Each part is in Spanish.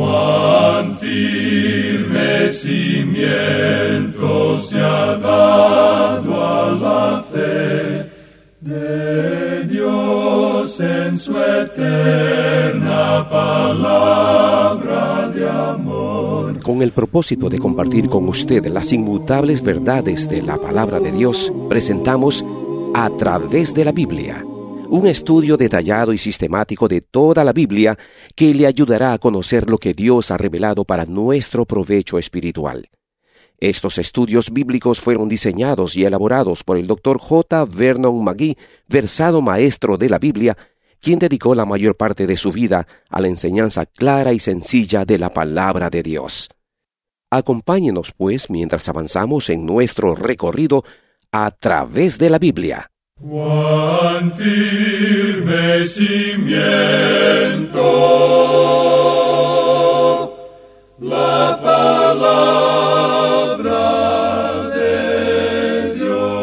Cuán firme cimiento se ha dado a la fe de Dios en su eterna palabra de amor. Con el propósito de compartir con usted las inmutables verdades de la palabra de Dios, presentamos A Través de la Biblia, un estudio detallado y sistemático de toda la Biblia que le ayudará a conocer lo que Dios ha revelado para nuestro provecho espiritual. Estos estudios bíblicos fueron diseñados y elaborados por el Dr. J. Vernon McGee, versado maestro de la Biblia, quien dedicó la mayor parte de su vida a la enseñanza clara y sencilla de la palabra de Dios. Acompáñenos, pues, mientras avanzamos en nuestro recorrido a través de la Biblia. Cuán firme cimiento la palabra de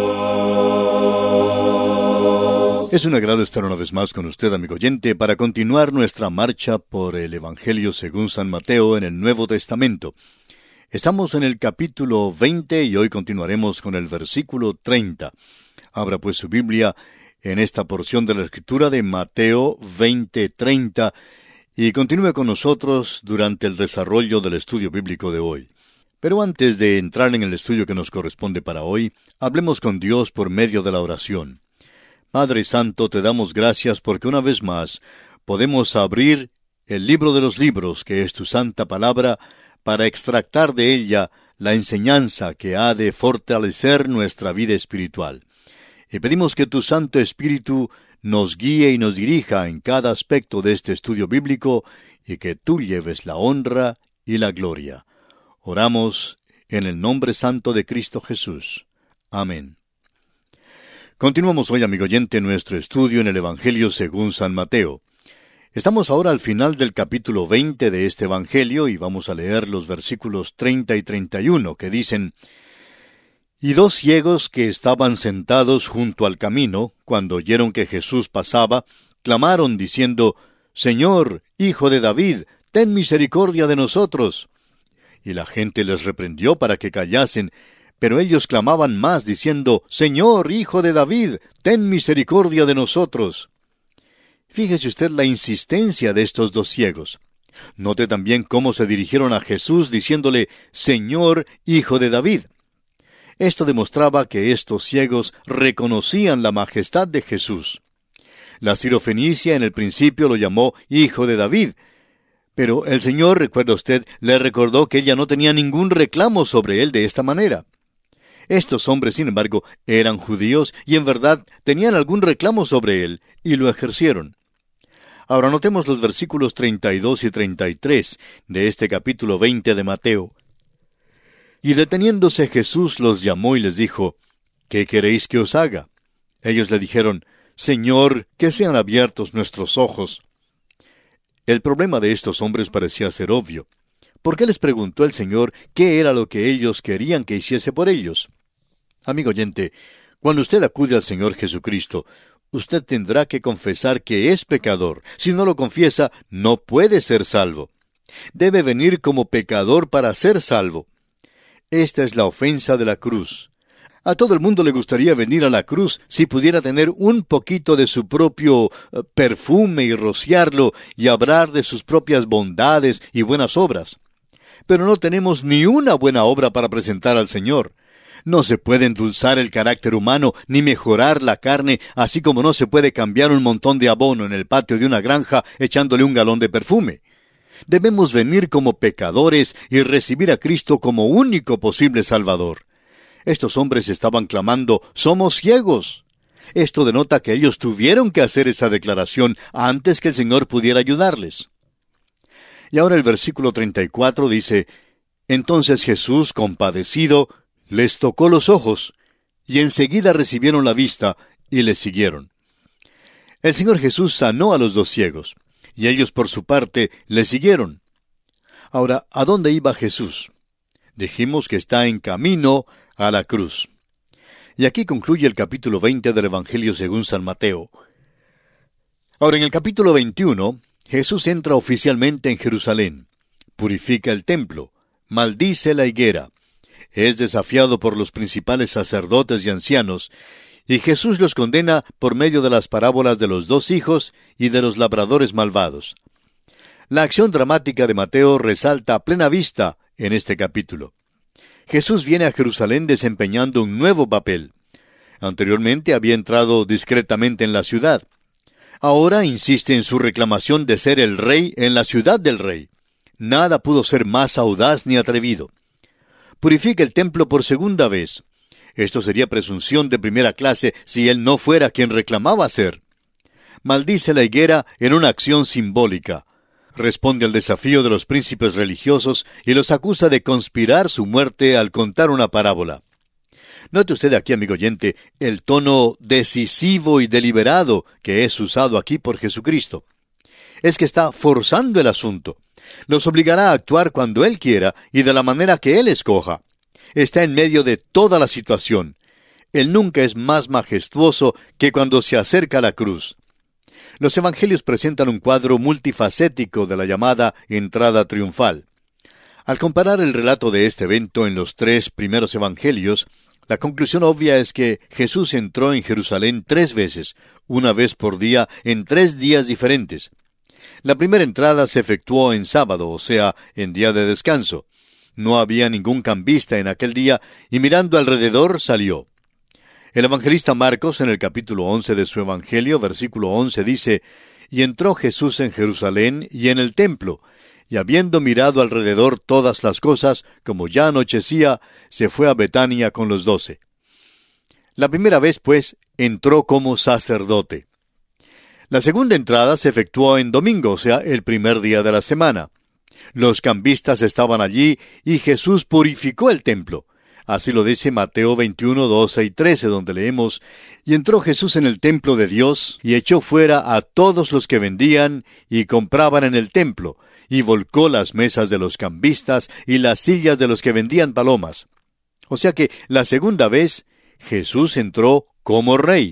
Dios. Es un agrado estar una vez más con usted, amigo oyente, para continuar nuestra marcha por el Evangelio según San Mateo en el Nuevo Testamento. Estamos en el capítulo 20 y hoy continuaremos con el versículo 30. Abra pues su Biblia en esta porción de la Escritura de Mateo 20:30 y continúe con nosotros durante el desarrollo del estudio bíblico de hoy. Pero antes de entrar en el estudio que nos corresponde para hoy, hablemos con Dios por medio de la oración. Padre Santo, te damos gracias porque una vez más podemos abrir el libro de los libros, que es tu santa palabra, para extractar de ella la enseñanza que ha de fortalecer nuestra vida espiritual. Y pedimos que tu Santo Espíritu nos guíe y nos dirija en cada aspecto de este estudio bíblico y que tú lleves la honra y la gloria. Oramos en el nombre santo de Cristo Jesús. Amén. Continuamos hoy, amigo oyente, nuestro estudio en el Evangelio según San Mateo. Estamos ahora al final del capítulo 20 de este Evangelio y vamos a leer los versículos 30 y 31 que dicen: Y 2 ciegos que estaban sentados junto al camino, cuando oyeron que Jesús pasaba, clamaron diciendo: Señor, Hijo de David, ten misericordia de nosotros. Y la gente les reprendió para que callasen, pero ellos clamaban más diciendo: Señor, Hijo de David, ten misericordia de nosotros. Fíjese usted la insistencia de estos 2 ciegos. Note también cómo se dirigieron a Jesús diciéndole: Señor, Hijo de David. Esto demostraba que estos ciegos reconocían la majestad de Jesús. La sirofenicia en el principio lo llamó Hijo de David, pero el Señor, recuerda usted, le recordó que ella no tenía ningún reclamo sobre él de esta manera. Estos hombres, sin embargo, eran judíos y en verdad tenían algún reclamo sobre él, y lo ejercieron. Ahora notemos los versículos 32 y 33 de este capítulo 20 de Mateo. Y deteniéndose Jesús los llamó y les dijo: ¿Qué queréis que os haga? Ellos le dijeron: Señor, que sean abiertos nuestros ojos. El problema de estos hombres parecía ser obvio. ¿Por qué les preguntó el Señor qué era lo que ellos querían que hiciese por ellos? Amigo oyente, cuando usted acude al Señor Jesucristo, usted tendrá que confesar que es pecador. Si no lo confiesa, no puede ser salvo. Debe venir como pecador para ser salvo. Esta es la ofensa de la cruz. A todo el mundo le gustaría venir a la cruz si pudiera tener un poquito de su propio perfume y rociarlo y hablar de sus propias bondades y buenas obras. Pero no tenemos ni una buena obra para presentar al Señor. No se puede endulzar el carácter humano ni mejorar la carne, así como no se puede cambiar un montón de abono en el patio de una granja echándole un galón de perfume. Debemos venir como pecadores y recibir a Cristo como único posible Salvador. Estos hombres estaban clamando: «¡Somos ciegos!». Esto denota que ellos tuvieron que hacer esa declaración antes que el Señor pudiera ayudarles. Y ahora el versículo 34 dice: Entonces Jesús, compadecido, les tocó los ojos, y enseguida recibieron la vista y les siguieron. El Señor Jesús sanó a los 2 ciegos, y ellos por su parte le siguieron. Ahora, ¿a dónde iba Jesús? Dijimos que está en camino a la cruz. Y aquí concluye el capítulo 20 del Evangelio según San Mateo. Ahora, en el capítulo 21, Jesús entra oficialmente en Jerusalén. purifica el templo, maldice la higuera, es desafiado por los principales sacerdotes y ancianos, y Jesús los condena por medio de las parábolas de los 2 hijos y de los labradores malvados. La acción dramática de Mateo resalta a plena vista en este capítulo. Jesús viene a Jerusalén desempeñando un nuevo papel. Anteriormente había entrado discretamente en la ciudad. Ahora insiste en su reclamación de ser el rey en la ciudad del rey. Nada pudo ser más audaz ni atrevido. Purifica el templo por segunda vez. Esto sería presunción de primera clase si él no fuera quien reclamaba ser. Maldice la higuera en una acción simbólica. Responde al desafío de los príncipes religiosos y los acusa de conspirar su muerte al contar una parábola. Note usted aquí, amigo oyente, el tono decisivo y deliberado que es usado aquí por Jesucristo. Es que está forzando el asunto. Los obligará a actuar cuando Él quiera y de la manera que Él escoja. Está en medio de toda la situación. Él nunca es más majestuoso que cuando se acerca a la cruz. Los evangelios presentan un cuadro multifacético de la llamada entrada triunfal. Al comparar el relato de este evento en los 3 primeros evangelios, la conclusión obvia es que Jesús entró en Jerusalén 3 veces, una vez por día, en 3 días diferentes. La primera entrada se efectuó en sábado, o sea, en día de descanso. No había ningún cambista en aquel día, y mirando alrededor salió. El evangelista Marcos, en el capítulo 11 de su evangelio, versículo 11, dice: «Y entró Jesús en Jerusalén y en el templo, y habiendo mirado alrededor todas las cosas, como ya anochecía, se fue a Betania con los 12». La primera vez, pues, entró como sacerdote. La segunda entrada se efectuó en domingo, o sea, el primer día de la semana. Los cambistas estaban allí y Jesús purificó el templo. Así lo dice Mateo 21, 12 y 13, donde leemos: «Y entró Jesús en el templo de Dios, y echó fuera a todos los que vendían y compraban en el templo, y volcó las mesas de los cambistas y las sillas de los que vendían palomas». O sea que la segunda vez Jesús entró como rey.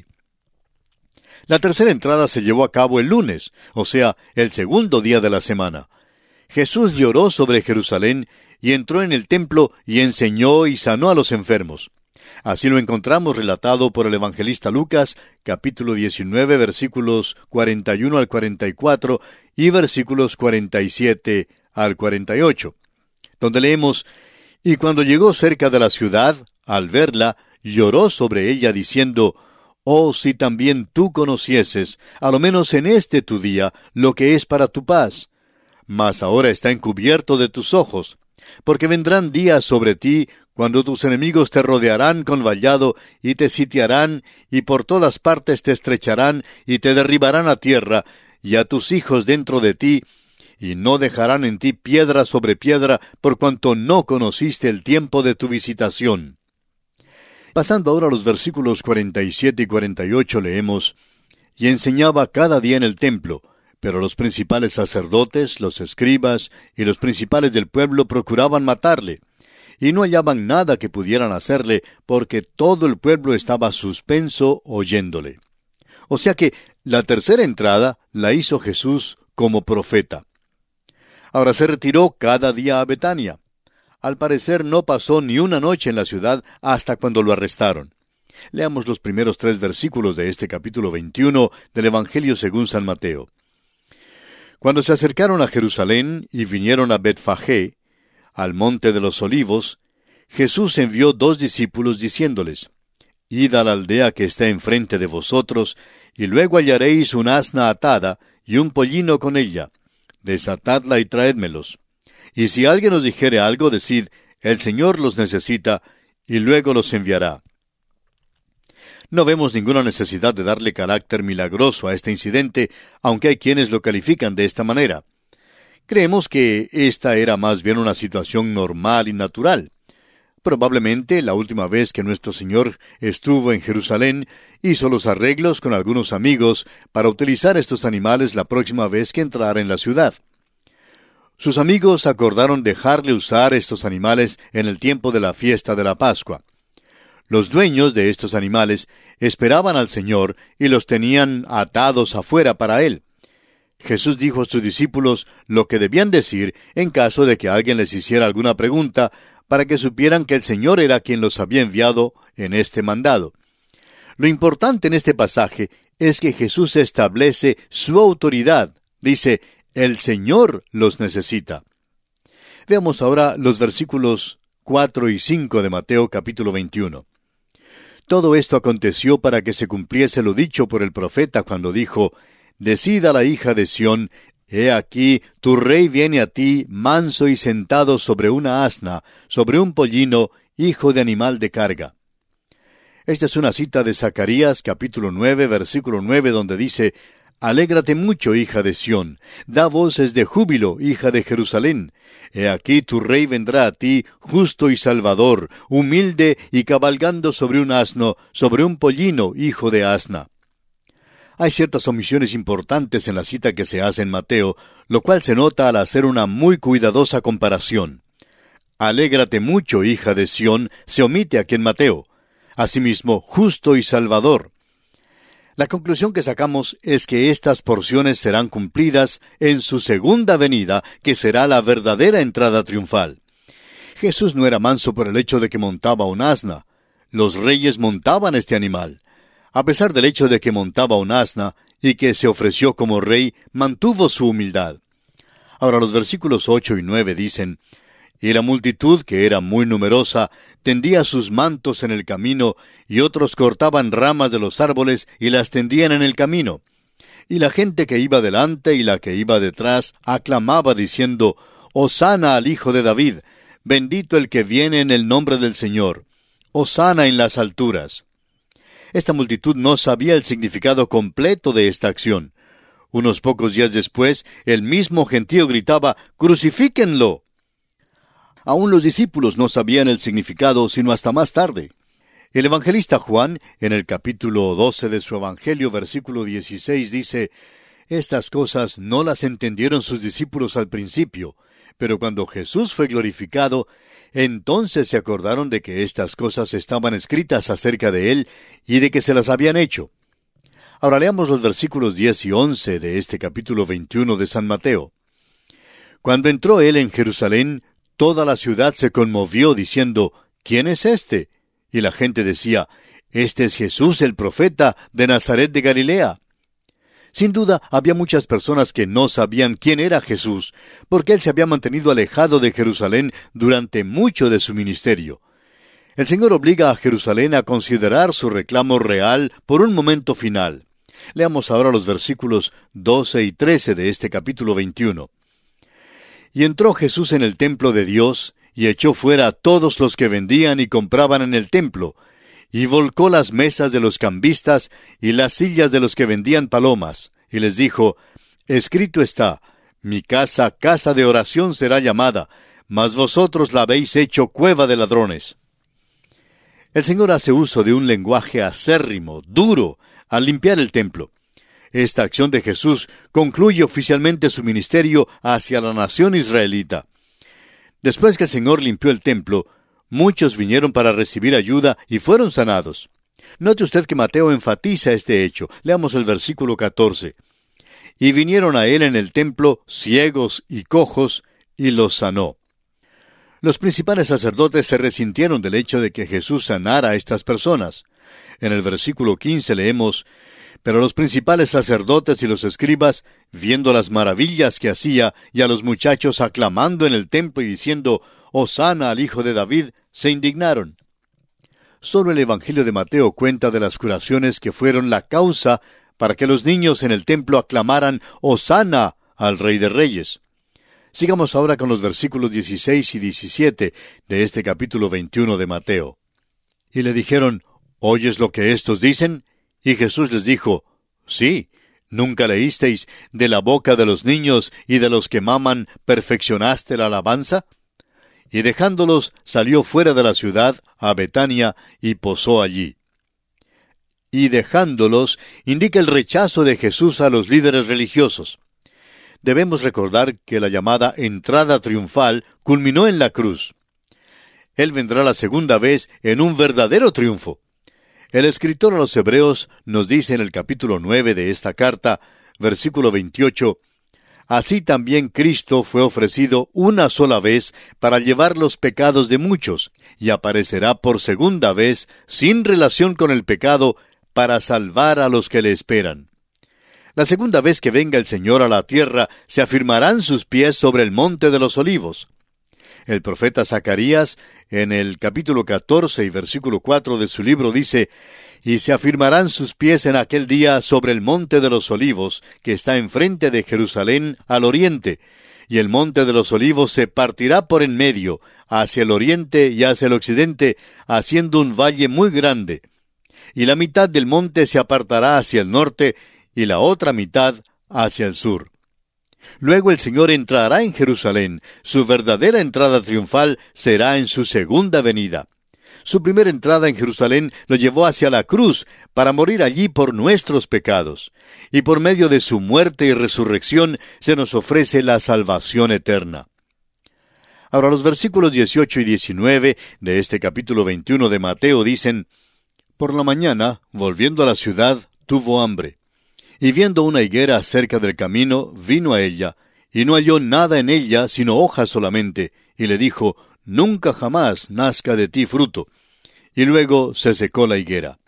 La tercera entrada se llevó a cabo el lunes, o sea, el segundo día de la semana. Jesús lloró sobre Jerusalén y entró en el templo y enseñó y sanó a los enfermos. Así lo encontramos relatado por el evangelista Lucas, capítulo 19, versículos 41 al 44 y versículos 47 al 48, donde leemos: «Y cuando llegó cerca de la ciudad, al verla, lloró sobre ella diciendo: Oh, si también tú conocieses, a lo menos en este tu día, lo que es para tu paz. Mas ahora está encubierto de tus ojos, porque vendrán días sobre ti, cuando tus enemigos te rodearán con vallado, y te sitiarán, y por todas partes te estrecharán, y te derribarán a tierra, y a tus hijos dentro de ti, y no dejarán en ti piedra sobre piedra, por cuanto no conociste el tiempo de tu visitación». Pasando ahora a los versículos 47 y 48 leemos: «Y enseñaba cada día en el templo, pero los principales sacerdotes, los escribas y los principales del pueblo procuraban matarle, y no hallaban nada que pudieran hacerle, porque todo el pueblo estaba suspenso oyéndole». O sea que la tercera entrada la hizo Jesús como profeta. Ahora se retiró cada día a Betania. Al parecer no pasó ni una noche en la ciudad hasta cuando lo arrestaron. Leamos los primeros 3 versículos de este capítulo 21 del Evangelio según San Mateo. «Cuando se acercaron a Jerusalén y vinieron a Betfagé, al monte de los olivos, Jesús envió 2 discípulos diciéndoles: Id a la aldea que está enfrente de vosotros, y luego hallaréis un asna atada y un pollino con ella. Desatadla y traédmelos. Y si alguien os dijere algo, decid: el Señor los necesita, y luego los enviará». No vemos ninguna necesidad de darle carácter milagroso a este incidente, aunque hay quienes lo califican de esta manera. Creemos que esta era más bien una situación normal y natural. Probablemente la última vez que nuestro Señor estuvo en Jerusalén, hizo los arreglos con algunos amigos para utilizar estos animales la próxima vez que entrara en la ciudad. Sus amigos acordaron dejarle usar estos animales en el tiempo de la fiesta de la Pascua. Los dueños de estos animales esperaban al Señor y los tenían atados afuera para Él. Jesús dijo a sus discípulos lo que debían decir en caso de que alguien les hiciera alguna pregunta, para que supieran que el Señor era quien los había enviado en este mandado. Lo importante en este pasaje es que Jesús establece su autoridad. Dice, el Señor los necesita. Veamos ahora los versículos 4 y 5 de Mateo capítulo 21. Todo esto aconteció para que se cumpliese lo dicho por el profeta cuando dijo, «Decida la hija de Sión, he aquí, tu rey viene a ti, manso y sentado sobre una asna, sobre un pollino, hijo de animal de carga». Esta es una cita de Zacarías capítulo 9, versículo 9, donde dice, «Alégrate mucho, hija de Sión, da voces de júbilo, hija de Jerusalén. He aquí tu rey vendrá a ti, justo y salvador, humilde y cabalgando sobre un asno, sobre un pollino, hijo de asna». Hay ciertas omisiones importantes en la cita que se hace en Mateo, lo cual se nota al hacer una muy cuidadosa comparación. «Alégrate mucho, hija de Sión», se omite aquí en Mateo. Asimismo, justo y salvador. La conclusión que sacamos es que estas porciones serán cumplidas en su segunda venida, que será la verdadera entrada triunfal. Jesús no era manso por el hecho de que montaba un asna. Los reyes montaban este animal. A pesar del hecho de que montaba un asna y que se ofreció como rey, mantuvo su humildad. Ahora los versículos 8 y 9 dicen, «Y la multitud, que era muy numerosa, tendía sus mantos en el camino, y otros cortaban ramas de los árboles y las tendían en el camino. Y la gente que iba delante y la que iba detrás aclamaba diciendo, Hosana al Hijo de David, bendito el que viene en el nombre del Señor, Hosana en las alturas». Esta multitud no sabía el significado completo de esta acción. Unos pocos días después, el mismo gentío gritaba, «¡Crucifíquenlo!». Aún los discípulos no sabían el significado sino hasta más tarde. El evangelista Juan, en el capítulo 12 de su Evangelio, versículo 16, dice, «Estas cosas no las entendieron sus discípulos al principio, pero cuando Jesús fue glorificado, entonces se acordaron de que estas cosas estaban escritas acerca de él y de que se las habían hecho». Ahora leamos los versículos 10 y 11 de este capítulo 21 de San Mateo. «Cuando entró él en Jerusalén, toda la ciudad se conmovió diciendo, «¿Quién es este?». Y la gente decía, «Este es Jesús el profeta de Nazaret de Galilea». Sin duda, había muchas personas que no sabían quién era Jesús, porque él se había mantenido alejado de Jerusalén durante mucho de su ministerio. El Señor obliga a Jerusalén a considerar su reclamo real por un momento final. Leamos ahora los versículos 12 y 13 de este capítulo 21. «Y entró Jesús en el templo de Dios, y echó fuera a todos los que vendían y compraban en el templo, y volcó las mesas de los cambistas y las sillas de los que vendían palomas, y les dijo, Escrito está, mi casa, casa de oración será llamada, mas vosotros la habéis hecho cueva de ladrones». El Señor hace uso de un lenguaje acérrimo, duro, al limpiar el templo. Esta acción de Jesús concluye oficialmente su ministerio hacia la nación israelita. Después que el Señor limpió el templo, muchos vinieron para recibir ayuda y fueron sanados. Note usted que Mateo enfatiza este hecho. Leamos el versículo 14. «Y vinieron a él en el templo ciegos y cojos, y los sanó». Los principales sacerdotes se resintieron del hecho de que Jesús sanara a estas personas. En el versículo 15 leemos, «Pero los principales sacerdotes y los escribas, viendo las maravillas que hacía, y a los muchachos aclamando en el templo y diciendo, Hosana al Hijo de David, se indignaron». Solo el Evangelio de Mateo cuenta de las curaciones que fueron la causa para que los niños en el templo aclamaran, Hosana al Rey de Reyes. Sigamos ahora con los versículos 16 y 17 de este capítulo 21 de Mateo. «Y le dijeron, ¿oyes lo que éstos dicen?». Y Jesús les dijo, «Sí, ¿nunca leísteis, de la boca de los niños y de los que maman perfeccionaste la alabanza?». Y dejándolos, salió fuera de la ciudad, a Betania, y posó allí. Y dejándolos, indica el rechazo de Jesús a los líderes religiosos. Debemos recordar que la llamada entrada triunfal culminó en la cruz. Él vendrá la segunda vez en un verdadero triunfo. El escritor a los Hebreos nos dice en el capítulo 9 de esta carta, versículo 28, así también Cristo fue ofrecido una sola vez para llevar los pecados de muchos, y aparecerá por segunda vez, sin relación con el pecado, para salvar a los que le esperan. La segunda vez que venga el Señor a la tierra, se afirmarán sus pies sobre el monte de los olivos. El profeta Zacarías, en el capítulo 14 y versículo 4 de su libro, dice: «Y se afirmarán sus pies en aquel día sobre el monte de los olivos, que está enfrente de Jerusalén al oriente, y el monte de los olivos se partirá por en medio, hacia el oriente y hacia el occidente, haciendo un valle muy grande. Y la mitad del monte se apartará hacia el norte, y la otra mitad hacia el sur». Luego el Señor entrará en Jerusalén. Su verdadera entrada triunfal será en su segunda venida. Su primera entrada en Jerusalén lo llevó hacia la cruz para morir allí por nuestros pecados. Y por medio de su muerte y resurrección se nos ofrece la salvación eterna. Ahora los versículos 18 y 19 de este capítulo 21 de Mateo dicen: «Por la mañana, volviendo a la ciudad, tuvo hambre. Y viendo una higuera cerca del camino, vino a ella, y no halló nada en ella, sino hojas solamente, y le dijo: Nunca jamás nazca de ti fruto. Y luego se secó la higuera».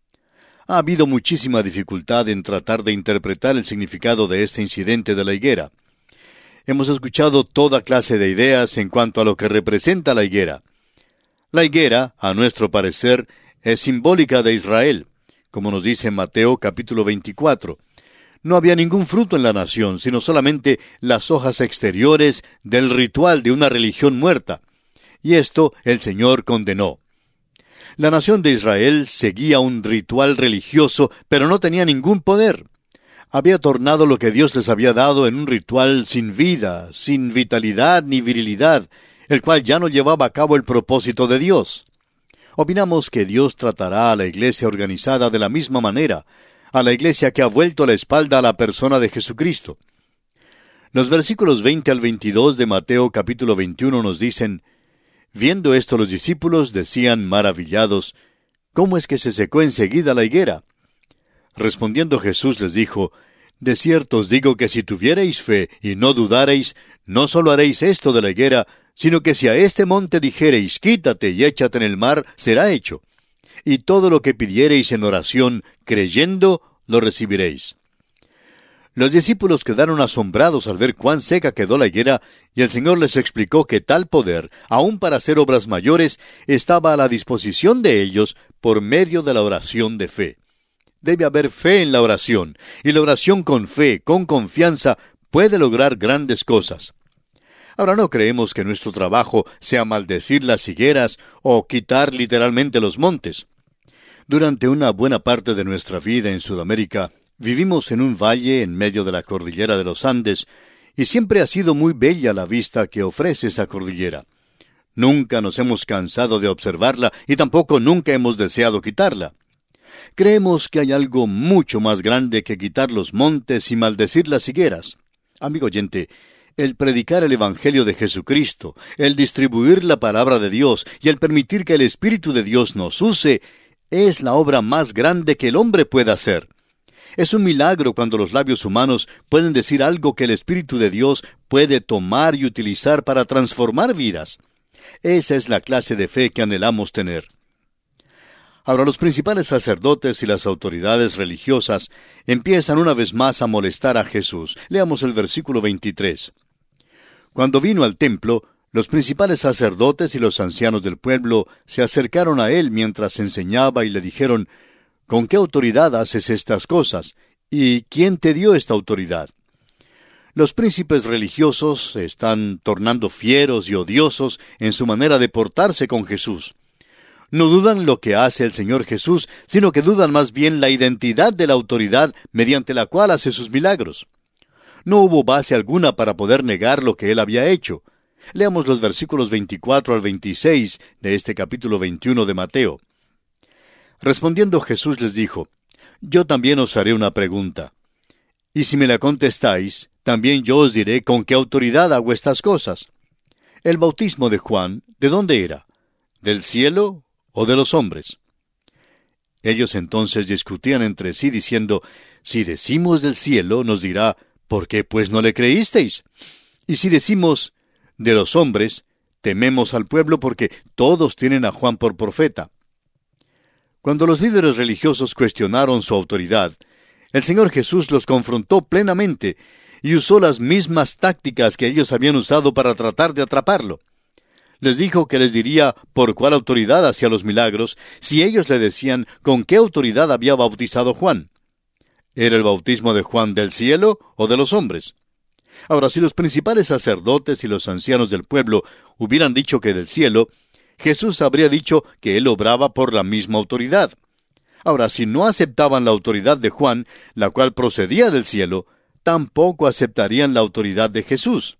Ha habido muchísima dificultad en tratar de interpretar el significado de este incidente de la higuera. Hemos escuchado toda clase de ideas en cuanto a lo que representa la higuera. La higuera, a nuestro parecer, es simbólica de Israel, como nos dice Mateo capítulo 24. No había ningún fruto en la nación, sino solamente las hojas exteriores del ritual de una religión muerta. Y esto el Señor condenó. La nación de Israel seguía un ritual religioso, pero no tenía ningún poder. Había tornado lo que Dios les había dado en un ritual sin vida, sin vitalidad ni virilidad, el cual ya no llevaba a cabo el propósito de Dios. Opinamos que Dios tratará a la iglesia organizada de la misma manera, a la iglesia que ha vuelto la espalda a la persona de Jesucristo. Los versículos 20 al 22 de Mateo capítulo 21 nos dicen: «Viendo esto los discípulos decían maravillados: ¿Cómo es que se secó enseguida la higuera? Respondiendo Jesús les dijo: De cierto os digo que si tuviereis fe y no dudareis, no solo haréis esto de la higuera, sino que si a este monte dijereis: Quítate y échate en el mar, será hecho. Y todo lo que pidiereis en oración, creyendo, lo recibiréis». Los discípulos quedaron asombrados al ver cuán seca quedó la higuera, y el Señor les explicó que tal poder, aun para hacer obras mayores, estaba a la disposición de ellos por medio de la oración de fe. Debe haber fe en la oración, y la oración con fe, con confianza, puede lograr grandes cosas. Ahora no creemos que nuestro trabajo sea maldecir las higueras o quitar literalmente los montes. Durante una buena parte de nuestra vida en Sudamérica, vivimos en un valle en medio de la cordillera de los Andes, y siempre ha sido muy bella la vista que ofrece esa cordillera. Nunca nos hemos cansado de observarla y tampoco nunca hemos deseado quitarla. Creemos que hay algo mucho más grande que quitar los montes y maldecir las higueras. Amigo oyente, el predicar el Evangelio de Jesucristo, el distribuir la palabra de Dios y el permitir que el Espíritu de Dios nos use, es la obra más grande que el hombre pueda hacer. Es un milagro cuando los labios humanos pueden decir algo que el Espíritu de Dios puede tomar y utilizar para transformar vidas. Esa es la clase de fe que anhelamos tener. Ahora los principales sacerdotes y las autoridades religiosas empiezan una vez más a molestar a Jesús. Leamos el versículo 23. Cuando vino al templo, los principales sacerdotes y los ancianos del pueblo se acercaron a él mientras enseñaba y le dijeron: ¿Con qué autoridad haces estas cosas? ¿Y quién te dio esta autoridad? Los príncipes religiosos se están tornando fieros y odiosos en su manera de portarse con Jesús. No dudan lo que hace el Señor Jesús, sino que dudan más bien la identidad de la autoridad mediante la cual hace sus milagros. No hubo base alguna para poder negar lo que él había hecho. Leamos los versículos 24 al 26 de este capítulo 21 de Mateo. Respondiendo Jesús les dijo: Yo también os haré una pregunta. Y si me la contestáis, también yo os diré con qué autoridad hago estas cosas. El bautismo de Juan, ¿de dónde era? ¿Del cielo o de los hombres? Ellos entonces discutían entre sí diciendo: Si decimos del cielo, nos dirá: ¿por qué pues no le creísteis? Y si decimos, de los hombres, tememos al pueblo porque todos tienen a Juan por profeta. Cuando los líderes religiosos cuestionaron su autoridad, el Señor Jesús los confrontó plenamente y usó las mismas tácticas que ellos habían usado para tratar de atraparlo. Les dijo que les diría por cuál autoridad hacía los milagros si ellos le decían con qué autoridad había bautizado Juan. ¿Era el bautismo de Juan del cielo o de los hombres? Ahora, si los principales sacerdotes y los ancianos del pueblo hubieran dicho que del cielo, Jesús habría dicho que él obraba por la misma autoridad. Ahora, si no aceptaban la autoridad de Juan, la cual procedía del cielo, tampoco aceptarían la autoridad de Jesús.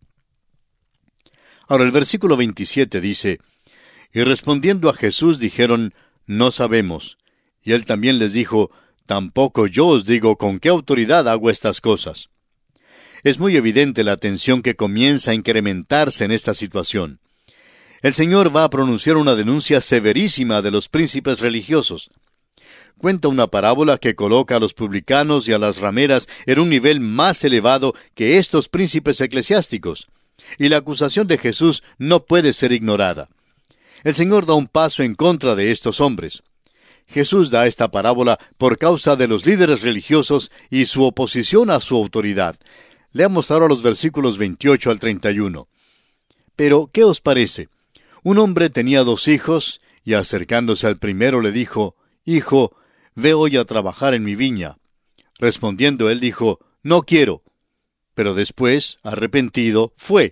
Ahora, el versículo 27 dice, y respondiendo a Jesús dijeron, no sabemos. Y él también les dijo, tampoco yo os digo con qué autoridad hago estas cosas. Es muy evidente la tensión que comienza a incrementarse en esta situación. El Señor va a pronunciar una denuncia severísima de los príncipes religiosos. Cuenta una parábola que coloca a los publicanos y a las rameras en un nivel más elevado que estos príncipes eclesiásticos. Y la acusación de Jesús no puede ser ignorada. El Señor da un paso en contra de estos hombres. Jesús da esta parábola por causa de los líderes religiosos y su oposición a su autoridad. Leamos ahora los versículos 28 al 31. Pero, ¿qué os parece? Un hombre tenía 2 hijos, y acercándose al primero le dijo, Hijo, ve hoy a trabajar en mi viña. Respondiendo él dijo, No quiero. Pero después, arrepentido, fue.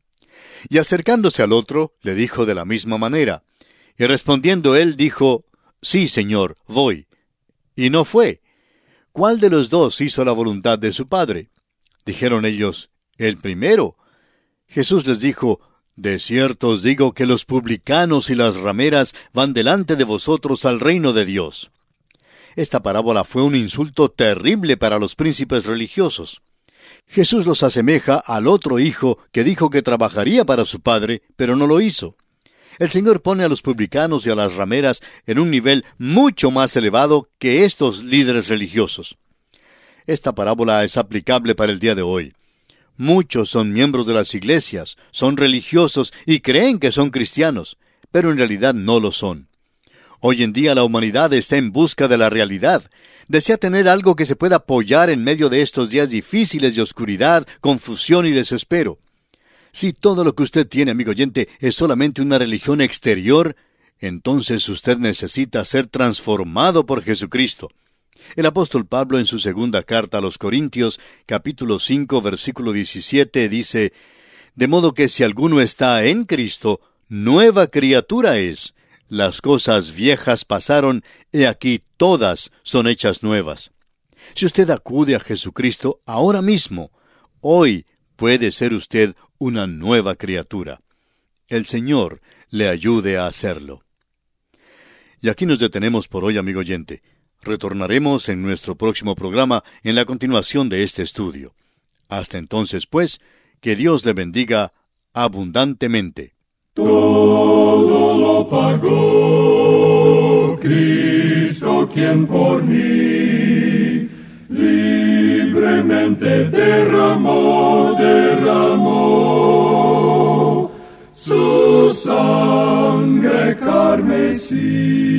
Y acercándose al otro, le dijo de la misma manera. Y respondiendo él dijo, Sí, Señor, voy. Y no fue. ¿Cuál de los 2 hizo la voluntad de su padre? Dijeron ellos, el primero. Jesús les dijo, de cierto os digo que los publicanos y las rameras van delante de vosotros al reino de Dios. Esta parábola fue un insulto terrible para los príncipes religiosos. Jesús los asemeja al otro hijo que dijo que trabajaría para su padre, pero no lo hizo. El Señor pone a los publicanos y a las rameras en un nivel mucho más elevado que estos líderes religiosos. Esta parábola es aplicable para el día de hoy. Muchos son miembros de las iglesias, son religiosos y creen que son cristianos, pero en realidad no lo son. Hoy en día la humanidad está en busca de la realidad. Desea tener algo que se pueda apoyar en medio de estos días difíciles de oscuridad, confusión y desespero. Si todo lo que usted tiene, amigo oyente, es solamente una religión exterior, entonces usted necesita ser transformado por Jesucristo. El apóstol Pablo en su segunda carta a los Corintios, capítulo 5, versículo 17, dice, de modo que si alguno está en Cristo, nueva criatura es. Las cosas viejas pasaron, he aquí todas son hechas nuevas. Si usted acude a Jesucristo ahora mismo, hoy puede ser usted una nueva criatura. El Señor le ayude a hacerlo. Y aquí nos detenemos por hoy, amigo oyente. Retornaremos en nuestro próximo programa en la continuación de este estudio. Hasta entonces, pues, que Dios le bendiga abundantemente. Todo lo pagó Cristo, quien por mí libremente derramó su sangre carmesí.